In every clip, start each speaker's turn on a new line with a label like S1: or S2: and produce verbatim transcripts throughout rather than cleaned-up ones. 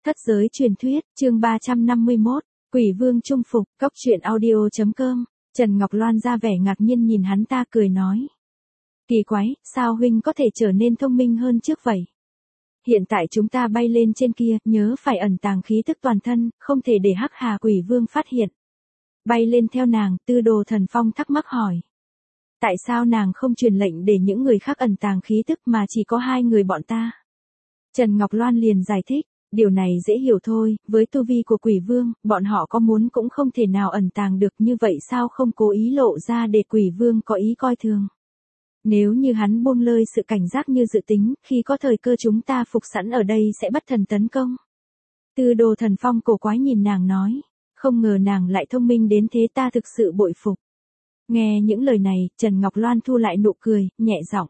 S1: Thất giới truyền thuyết, chương ba trăm năm mươi mốt, Quỷ Vương trung phục, cốc truyện audio.com, Trần Ngọc Loan ra vẻ ngạc nhiên nhìn hắn ta cười nói. Kỳ quái, sao huynh có thể trở nên thông minh hơn trước vậy? Hiện tại chúng ta bay lên trên kia, nhớ phải ẩn tàng khí tức toàn thân, không thể để Hắc Hà Quỷ Vương phát hiện. Bay lên theo nàng, Tư Đồ Thần Phong thắc mắc hỏi. Tại sao nàng không truyền lệnh để những người khác ẩn tàng khí tức mà chỉ có hai người bọn ta? Trần Ngọc Loan liền giải thích, điều này dễ hiểu thôi, với tu vi của Quỷ Vương, bọn họ có muốn cũng không thể nào ẩn tàng được, như vậy sao không cố ý lộ ra để Quỷ Vương có ý coi thường. Nếu như hắn buông lơi sự cảnh giác như dự tính, khi có thời cơ chúng ta phục sẵn ở đây sẽ bất thần tấn công. Tư Đồ Thần Phong cổ quái nhìn nàng nói, không ngờ nàng lại thông minh đến thế, ta thực sự bội phục. Nghe những lời này, Trần Ngọc Loan thu lại nụ cười, nhẹ giọng.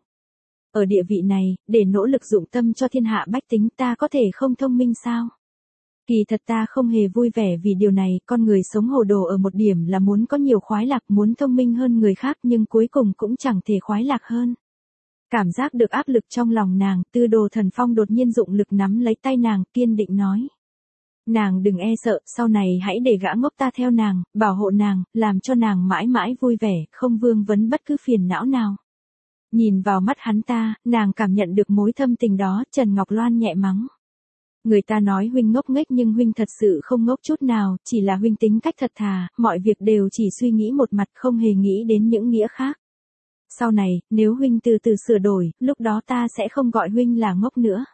S1: Ở địa vị này, để nỗ lực dụng tâm cho thiên hạ bách tính, ta có thể không thông minh sao? Kỳ thật ta không hề vui vẻ vì điều này, con người sống hồ đồ ở một điểm là muốn có nhiều khoái lạc, muốn thông minh hơn người khác nhưng cuối cùng cũng chẳng thể khoái lạc hơn. Cảm giác được áp lực trong lòng nàng, Tư Đồ Thần Phong đột nhiên dụng lực nắm lấy tay nàng, kiên định nói. Nàng đừng e sợ, sau này hãy để gã ngốc ta theo nàng, bảo hộ nàng, làm cho nàng mãi mãi vui vẻ, không vương vấn bất cứ phiền não nào. Nhìn vào mắt hắn ta, nàng cảm nhận được mối thâm tình đó, Trần Ngọc Loan nhẹ mắng. Người ta nói huynh ngốc nghếch nhưng huynh thật sự không ngốc chút nào, chỉ là huynh tính cách thật thà, mọi việc đều chỉ suy nghĩ một mặt, không hề nghĩ đến những nghĩa khác. Sau này, nếu huynh từ từ sửa đổi, lúc đó ta sẽ không gọi huynh là ngốc nữa.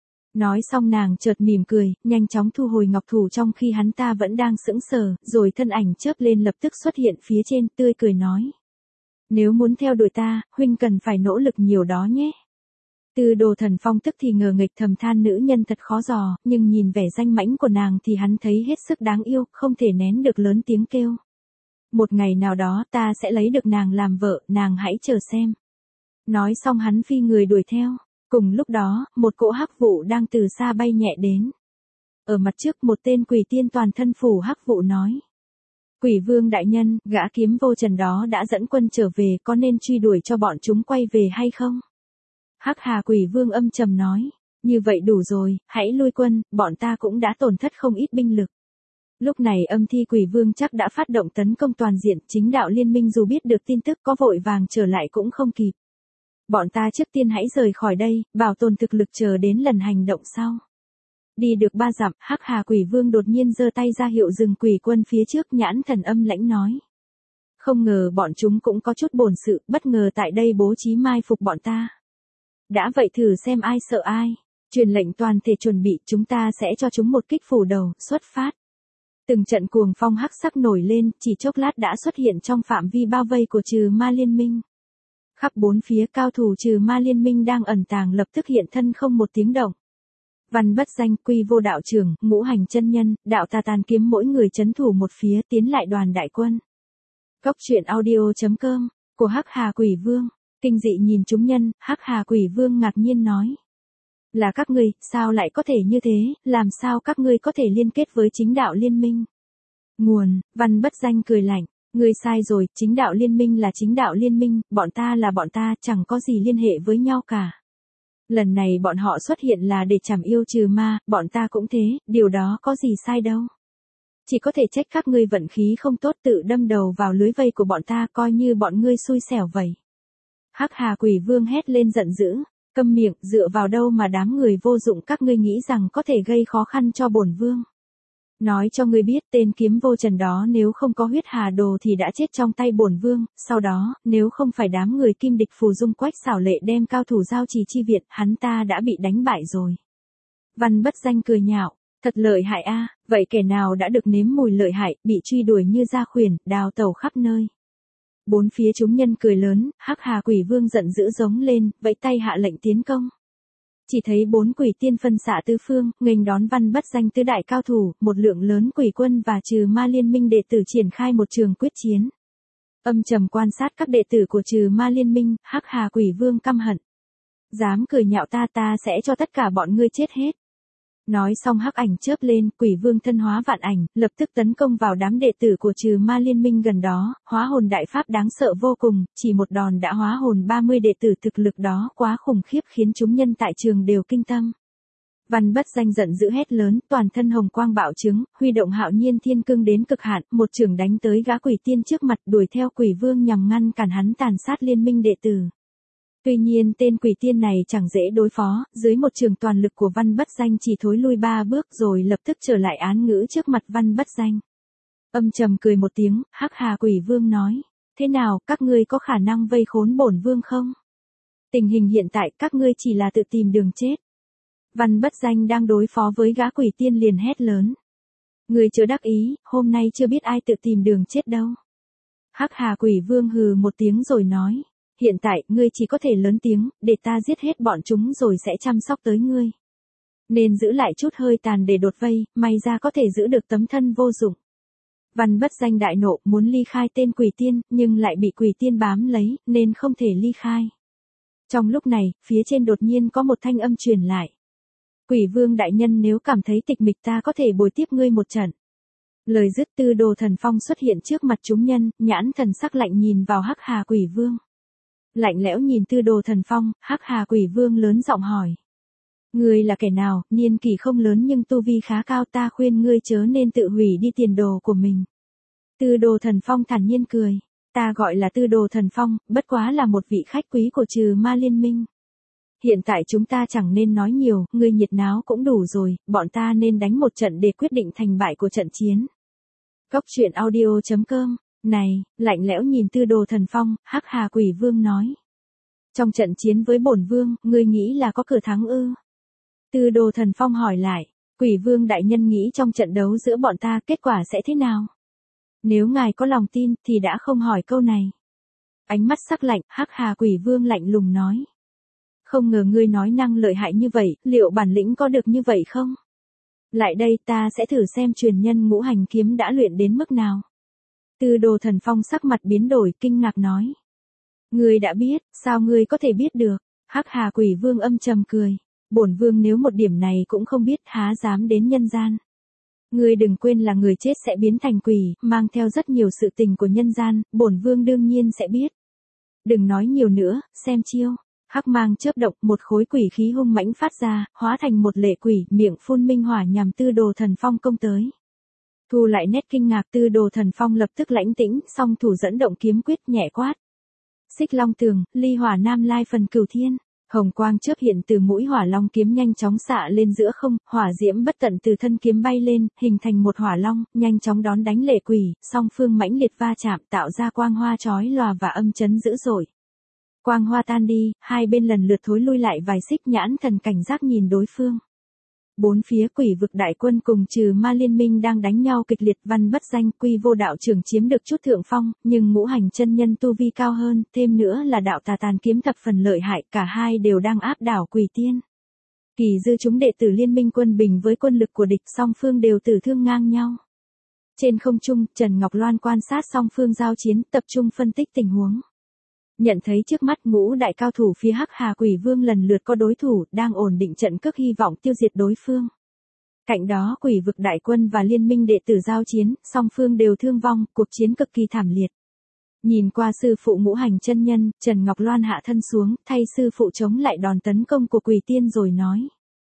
S1: Nói xong nàng chợt mỉm cười, nhanh chóng thu hồi ngọc thủ trong khi hắn ta vẫn đang sững sờ, rồi thân ảnh chớp lên lập tức xuất hiện phía trên, tươi cười nói. Nếu muốn theo đuổi ta, huynh cần phải nỗ lực nhiều đó nhé. Tư Đồ Thần Phong tức thì ngờ nghịch thầm than nữ nhân thật khó dò, nhưng nhìn vẻ danh mãnh của nàng thì hắn thấy hết sức đáng yêu, không thể nén được lớn tiếng kêu. Một ngày nào đó ta sẽ lấy được nàng làm vợ, nàng hãy chờ xem. Nói xong hắn phi người đuổi theo. Cùng lúc đó, một cỗ hắc vụ đang từ xa bay nhẹ đến. Ở mặt trước một tên quỷ tiên toàn thân phủ hắc vụ nói. Quỷ Vương đại nhân, gã kiếm vô trần đó đã dẫn quân trở về, có nên truy đuổi cho bọn chúng quay về hay không? Hắc Hà Quỷ Vương âm trầm nói, như vậy đủ rồi, hãy lui quân, bọn ta cũng đã tổn thất không ít binh lực. Lúc này Âm Thi Quỷ Vương chắc đã phát động tấn công toàn diện, chính đạo liên minh dù biết được tin tức có vội vàng trở lại cũng không kịp. Bọn ta trước tiên hãy rời khỏi đây, bảo tồn thực lực chờ đến lần hành động sau. Đi được ba dặm, Hắc Hà Quỷ Vương đột nhiên giơ tay ra hiệu dừng quỷ quân phía trước, nhãn thần âm lãnh nói. Không ngờ bọn chúng cũng có chút bổn sự, bất ngờ tại đây bố trí mai phục bọn ta. Đã vậy thử xem ai sợ ai, truyền lệnh toàn thể chuẩn bị, chúng ta sẽ cho chúng một kích phủ đầu, xuất phát. Từng trận cuồng phong hắc sắc nổi lên, chỉ chốc lát đã xuất hiện trong phạm vi bao vây của Trừ Ma Liên Minh. Khắp bốn phía cao thủ Trừ Ma Liên Minh đang ẩn tàng lập tức hiện thân không một tiếng động. Văn Bất Danh, Quy Vô đạo trưởng, Ngũ Hành chân nhân, Đạo Tà Tàn Kiếm mỗi người trấn thủ một phía, tiến lại đoàn đại quân. Cốc truyện audio.com, của Hắc Hà Quỷ Vương. Kinh dị nhìn chúng nhân, Hắc Hà Quỷ Vương ngạc nhiên nói. Là các ngươi, sao lại có thể như thế, làm sao các ngươi có thể liên kết với chính đạo liên minh? Nguồn, Văn Bất Danh cười lạnh. Ngươi sai rồi, chính đạo liên minh là chính đạo liên minh, bọn ta là bọn ta, chẳng có gì liên hệ với nhau cả. Lần này bọn họ xuất hiện là để trảm yêu trừ ma, bọn ta cũng thế, điều đó có gì sai đâu. Chỉ có thể trách các ngươi vận khí không tốt, tự đâm đầu vào lưới vây của bọn ta, coi như bọn ngươi xui xẻo vậy. Hắc Hà Quỷ Vương hét lên giận dữ, câm miệng, dựa vào đâu mà đám người vô dụng các ngươi nghĩ rằng có thể gây khó khăn cho bổn vương. Nói cho ngươi biết, tên kiếm vô trần đó nếu không có huyết hà đồ thì đã chết trong tay bổn vương, sau đó, nếu không phải đám người Kim Địch Phù Dung Quách xảo lệ đem cao thủ giao trì chi viện, hắn ta đã bị đánh bại rồi. Văn Bất Danh cười nhạo, thật lợi hại a, vậy kẻ nào đã được nếm mùi lợi hại, bị truy đuổi như gia khuyển, đào tẩu khắp nơi. Bốn phía chúng nhân cười lớn, Hắc Hà Quỷ Vương giận dữ giống lên, vẫy tay hạ lệnh tiến công. Chỉ thấy bốn quỷ tiên phân xạ tứ phương, nghênh đón Văn Bất Danh tứ đại cao thủ, một lượng lớn quỷ quân và Trừ Ma Liên Minh đệ tử triển khai một trường quyết chiến. Âm trầm quan sát các đệ tử của Trừ Ma Liên Minh, Hắc Hà Quỷ Vương căm hận. Dám cười nhạo ta, ta sẽ cho tất cả bọn ngươi chết hết. Nói xong hắc ảnh chớp lên, Quỷ Vương thân hóa vạn ảnh, lập tức tấn công vào đám đệ tử của Trừ Ma Liên Minh gần đó, hóa hồn đại pháp đáng sợ vô cùng, chỉ một đòn đã hóa hồn ba mươi đệ tử, thực lực đó quá khủng khiếp khiến chúng nhân tại trường đều kinh tâm. Văn Bất Danh giận dữ hét lớn, toàn thân hồng quang bạo trướng, huy động Hạo Nhiên Thiên Cương đến cực hạn, một chưởng đánh tới gã quỷ tiên trước mặt, đuổi theo Quỷ Vương nhằm ngăn cản hắn tàn sát liên minh đệ tử. Tuy nhiên tên quỷ tiên này chẳng dễ đối phó, dưới một trường toàn lực của Văn Bất Danh chỉ thối lui ba bước rồi lập tức trở lại án ngữ trước mặt Văn Bất Danh. Âm trầm cười một tiếng, Hắc Hà Quỷ Vương nói, thế nào, các ngươi có khả năng vây khốn bổn vương không? Tình hình hiện tại các ngươi chỉ là tự tìm đường chết. Văn Bất Danh đang đối phó với gã quỷ tiên liền hét lớn. Người chớ đắc ý, hôm nay chưa biết ai tự tìm đường chết đâu. Hắc Hà Quỷ Vương hừ một tiếng rồi nói. Hiện tại, ngươi chỉ có thể lớn tiếng, để ta giết hết bọn chúng rồi sẽ chăm sóc tới ngươi. Nên giữ lại chút hơi tàn để đột vây, may ra có thể giữ được tấm thân vô dụng. Văn Bất Danh đại nộ, muốn ly khai tên quỷ tiên, nhưng lại bị quỷ tiên bám lấy, nên không thể ly khai. Trong lúc này, phía trên đột nhiên có một thanh âm truyền lại. Quỷ Vương đại nhân nếu cảm thấy tịch mịch ta có thể bồi tiếp ngươi một trận. Lời dứt Tư Đồ Thần Phong xuất hiện trước mặt chúng nhân, nhãn thần sắc lạnh nhìn vào Hắc Hà Quỷ Vương. Lạnh lẽo nhìn Tư Đồ Thần Phong, Hắc Hà Quỷ Vương lớn giọng hỏi. Ngươi là kẻ nào, niên kỷ không lớn nhưng tu vi khá cao, ta khuyên ngươi chớ nên tự hủy đi tiền đồ của mình. Tư Đồ Thần Phong thản nhiên cười. Ta gọi là Tư Đồ Thần Phong, bất quá là một vị khách quý của Trừ Ma Liên Minh. Hiện tại chúng ta chẳng nên nói nhiều, ngươi nhiệt náo cũng đủ rồi, bọn ta nên đánh một trận để quyết định thành bại của trận chiến. Cốc truyện audio chấm com. Này, lạnh lẽo nhìn Tư Đồ Thần Phong, Hắc Hà Quỷ Vương nói. Trong trận chiến với bổn vương, ngươi nghĩ là có cửa thắng ư? Tư Đồ Thần Phong hỏi lại, Quỷ Vương đại nhân nghĩ trong trận đấu giữa bọn ta kết quả sẽ thế nào? Nếu ngài có lòng tin thì đã không hỏi câu này. Ánh mắt sắc lạnh, Hắc Hà Quỷ Vương lạnh lùng nói. Không ngờ ngươi nói năng lợi hại như vậy, liệu bản lĩnh có được như vậy không? Lại đây ta sẽ thử xem truyền nhân ngũ hành kiếm đã luyện đến mức nào. Tư Đồ Thần Phong sắc mặt biến đổi, kinh ngạc nói. Ngươi đã biết, sao ngươi có thể biết được? Hắc Hà Quỷ Vương âm trầm cười. Bổn vương nếu một điểm này cũng không biết há dám đến nhân gian. Ngươi đừng quên là người chết sẽ biến thành quỷ, mang theo rất nhiều sự tình của nhân gian, bổn vương đương nhiên sẽ biết. Đừng nói nhiều nữa, xem chiêu. Hắc mang chớp động, một khối quỷ khí hung mãnh phát ra, hóa thành một lệ quỷ, miệng phun minh hỏa nhằm Tư Đồ Thần Phong công tới. Thu lại nét kinh ngạc, Tư Đồ Thần Phong lập tức lãnh tĩnh, song thủ dẫn động kiếm quyết nhẹ quát. Xích Long Tường, ly hỏa nam lai phần cửu thiên. Hồng quang chớp hiện từ mũi hỏa long kiếm nhanh chóng xạ lên giữa không, hỏa diễm bất tận từ thân kiếm bay lên, hình thành một hỏa long, nhanh chóng đón đánh lệ quỷ, song phương mãnh liệt va chạm tạo ra quang hoa chói lòa và âm chấn dữ dội. Quang hoa tan đi, hai bên lần lượt thối lui lại vài xích, nhãn thần cảnh giác nhìn đối phương. Bốn phía Quỷ Vực đại quân cùng Trừ Ma Liên Minh đang đánh nhau kịch liệt. Văn Bất Danh, Quy Vô đạo trưởng chiếm được chút thượng phong, nhưng ngũ hành chân nhân tu vi cao hơn, thêm nữa là đạo Tà Tàn kiếm thập phần lợi hại, cả hai đều đang áp đảo Quỷ Tiên. Kỳ dư chúng đệ tử Liên Minh quân bình với quân lực của địch, song phương đều tử thương ngang nhau. Trên không trung, Trần Ngọc Loan quan sát song phương giao chiến, tập trung phân tích tình huống. Nhận thấy trước mắt ngũ đại cao thủ phía Hắc Hà Quỷ Vương lần lượt có đối thủ, đang ổn định trận cước, hy vọng tiêu diệt đối phương. Cạnh đó Quỷ Vực đại quân và Liên Minh đệ tử giao chiến, song phương đều thương vong, cuộc chiến cực kỳ thảm liệt. Nhìn qua sư phụ ngũ hành chân nhân, Trần Ngọc Loan hạ thân xuống, thay sư phụ chống lại đòn tấn công của Quỷ Tiên rồi nói.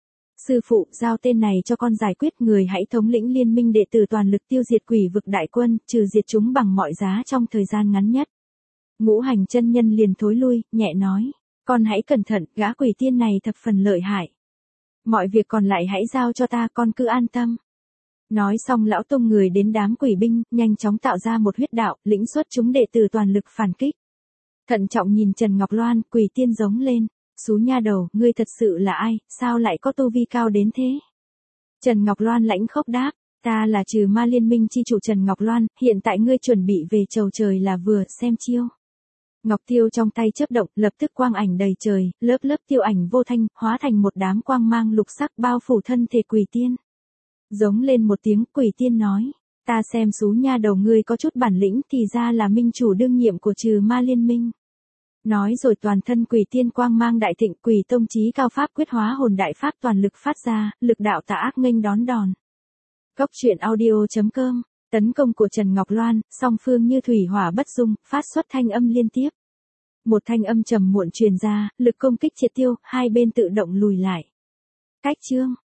S1: Sư phụ, giao tên này cho con giải quyết, người hãy thống lĩnh Liên Minh đệ tử toàn lực tiêu diệt Quỷ Vực đại quân, trừ diệt chúng bằng mọi giá trong thời gian ngắn nhất. Ngũ hành chân nhân liền thối lui, nhẹ nói. Con hãy cẩn thận, gã Quỷ Tiên này thập phần lợi hại. Mọi việc còn lại hãy giao cho ta, con cứ an tâm. Nói xong lão tung người đến đám quỷ binh, nhanh chóng tạo ra một huyết đạo, lĩnh xuất chúng đệ tử toàn lực phản kích. Thận trọng nhìn Trần Ngọc Loan, Quỷ Tiên giống lên. Xú nha đầu, ngươi thật sự là ai, sao lại có tu vi cao đến thế? Trần Ngọc Loan lãnh khốc đáp. Ta là Trừ Ma Liên Minh chi chủ Trần Ngọc Loan, hiện tại ngươi chuẩn bị về chầu trời là vừa, xem chiêu. Ngọc tiêu trong tay chớp động, lập tức quang ảnh đầy trời, lớp lớp tiêu ảnh vô thanh, hóa thành một đám quang mang lục sắc bao phủ thân thể Quỷ Tiên. Giống lên một tiếng, Quỷ Tiên nói, ta xem xú nha đầu ngươi có chút bản lĩnh thì ra là minh chủ đương nhiệm của Trừ Ma Liên Minh. Nói rồi toàn thân Quỷ Tiên quang mang đại thịnh, Quỷ Tông chí cao pháp quyết hóa hồn đại pháp toàn lực phát ra, lực đạo tà ác nghênh đón đòn. Cốc truyện audio chấm com. Tấn công của Trần Ngọc Loan, song phương như thủy hỏa bất dung, phát xuất thanh âm liên tiếp. Một thanh âm trầm muộn truyền ra, lực công kích triệt tiêu, hai bên tự động lùi lại. Cách chương